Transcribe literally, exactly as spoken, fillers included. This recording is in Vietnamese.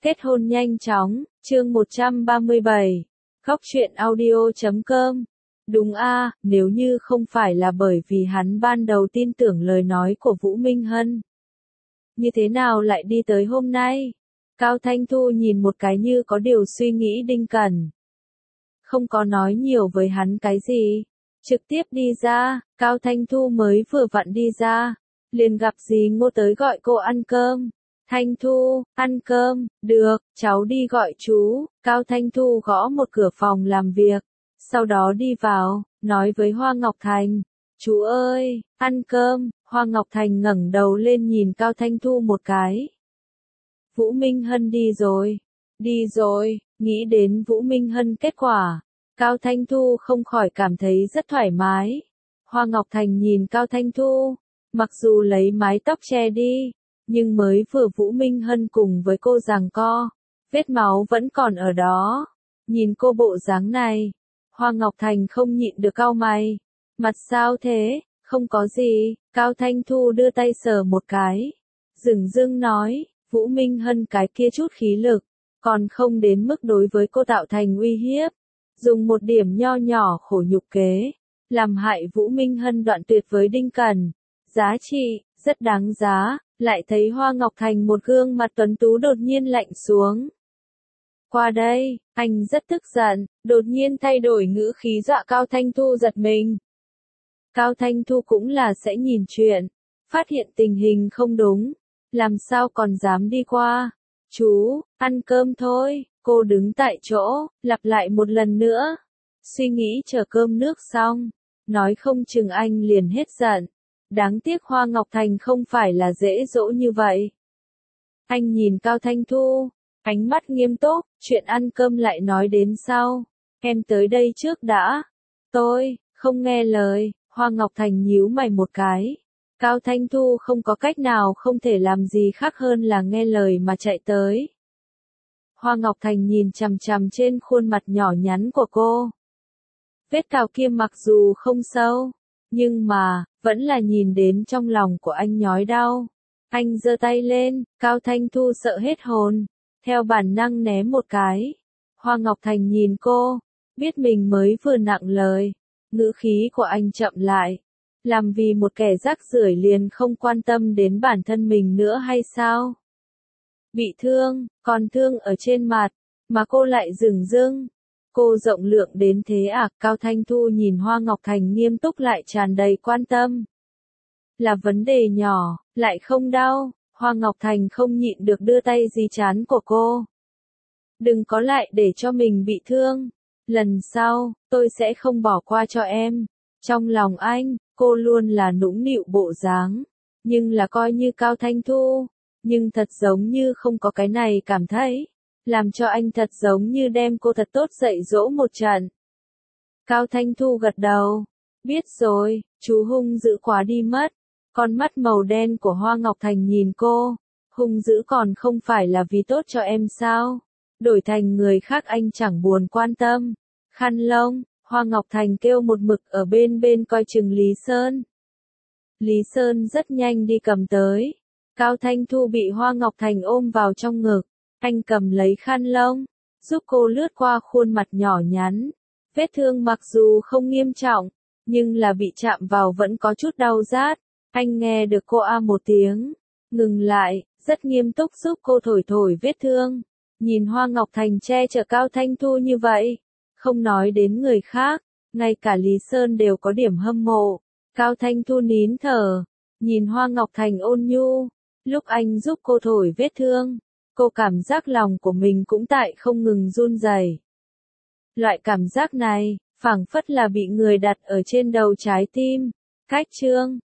Kết hôn nhanh chóng, chương một trăm ba mươi bảy. Góc truyện audio chấm com. Đúng a, nếu như không phải là bởi vì hắn ban đầu tin tưởng lời nói của Vũ Minh Hân, như thế nào lại đi tới hôm nay? Cao Thanh Thu nhìn một cái như có điều suy nghĩ Đinh Cẩn. Không có nói nhiều với hắn cái gì. Trực tiếp đi ra, Cao Thanh Thu mới vừa vặn đi ra. Liền gặp dì Ngô tới gọi cô ăn cơm. Thanh Thu, ăn cơm, được, cháu đi gọi chú. Cao Thanh Thu gõ một cửa phòng làm việc. Sau đó đi vào, nói với Hoa Ngọc Thành. Chú ơi, ăn cơm. Hoa Ngọc Thành ngẩng đầu lên nhìn Cao Thanh Thu một cái. Vũ Minh Hân đi rồi. Đi rồi, nghĩ đến Vũ Minh Hân kết quả. Cao Thanh Thu không khỏi cảm thấy rất thoải mái. Hoa Ngọc Thành nhìn Cao Thanh Thu. Mặc dù lấy mái tóc che đi, nhưng mới vừa Vũ Minh Hân cùng với cô giằng co. Vết máu vẫn còn ở đó. Nhìn cô bộ dáng này. Hoa Ngọc Thành không nhịn được cau mày. Mặt sao thế? Không có gì. Cao Thanh Thu đưa tay sờ một cái. Dửng dưng nói, Vũ Minh Hân cái kia chút khí lực, còn không đến mức đối với cô tạo thành uy hiếp. Dùng một điểm nho nhỏ khổ nhục kế, làm hại Vũ Minh Hân đoạn tuyệt với Đinh Cẩn. Giá trị, rất đáng giá, lại thấy Hoa Ngọc Thành một gương mặt tuấn tú đột nhiên lạnh xuống. Qua đây, anh rất tức giận, đột nhiên thay đổi ngữ khí dọa Cao Thanh Thu giật mình. Cao Thanh Thu cũng là sẽ nhìn chuyện, phát hiện tình hình không đúng, làm sao còn dám đi qua. Chú, ăn cơm thôi, cô đứng tại chỗ, lặp lại một lần nữa. Suy nghĩ chờ cơm nước xong, nói không chừng anh liền hết giận. Đáng tiếc Hoa Ngọc Thành không phải là dễ dỗ như vậy. Anh nhìn Cao Thanh Thu, ánh mắt nghiêm túc, chuyện ăn cơm lại nói đến sau. Em tới đây trước đã. Tôi, không nghe lời, Hoa Ngọc Thành nhíu mày một cái. Cao Thanh Thu không có cách nào không thể làm gì khác hơn là nghe lời mà chạy tới. Hoa Ngọc Thành nhìn chằm chằm trên khuôn mặt nhỏ nhắn của cô. Vết cào kia mặc dù không sâu, nhưng mà, vẫn là nhìn đến trong lòng của anh nhói đau. Anh giơ tay lên, Cao Thanh Thu sợ hết hồn, theo bản năng ném một cái. Hoa Ngọc Thành nhìn cô, biết mình mới vừa nặng lời, ngữ khí của anh chậm lại. Làm vì một kẻ rác rưởi liền không quan tâm đến bản thân mình nữa hay sao? Bị thương, còn thương ở trên mặt, mà cô lại dửng dưng. Cô rộng lượng đến thế à? Cao Thanh Thu nhìn Hoa Ngọc Thành nghiêm túc lại tràn đầy quan tâm. Là vấn đề nhỏ, lại không đau. Hoa Ngọc Thành không nhịn được đưa tay dí trán của cô. Đừng có lại để cho mình bị thương. Lần sau, tôi sẽ không bỏ qua cho em. Trong lòng anh, cô luôn là nũng nịu bộ dáng. Nhưng là coi như Cao Thanh Thu. Nhưng thật giống như không có cái này cảm thấy. Làm cho anh thật giống như đem cô thật tốt dạy dỗ một trận. Cao Thanh Thu gật đầu. Biết rồi, chú hung dữ quá đi mất. Con mắt màu đen của Hoa Ngọc Thành nhìn cô. Hung dữ còn không phải là vì tốt cho em sao? Đổi thành người khác anh chẳng buồn quan tâm. Khăn lông, Hoa Ngọc Thành kêu một mực ở bên bên coi chừng Lý Sơn. Lý Sơn rất nhanh đi cầm tới. Cao Thanh Thu bị Hoa Ngọc Thành ôm vào trong ngực. Anh cầm lấy khăn lông, giúp cô lướt qua khuôn mặt nhỏ nhắn. Vết thương mặc dù không nghiêm trọng, nhưng là bị chạm vào vẫn có chút đau rát. Anh nghe được cô a một tiếng, ngừng lại, rất nghiêm túc giúp cô thổi thổi vết thương. Nhìn Hoa Ngọc Thành che chở Cao Thanh Thu như vậy, không nói đến người khác, ngay cả Lý Sơn đều có điểm hâm mộ. Cao Thanh Thu nín thở, nhìn Hoa Ngọc Thành ôn nhu, lúc anh giúp cô thổi vết thương. Cô cảm giác lòng của mình cũng tại không ngừng run rẩy. Loại cảm giác này, phảng phất là bị người đặt ở trên đầu trái tim. Cách chương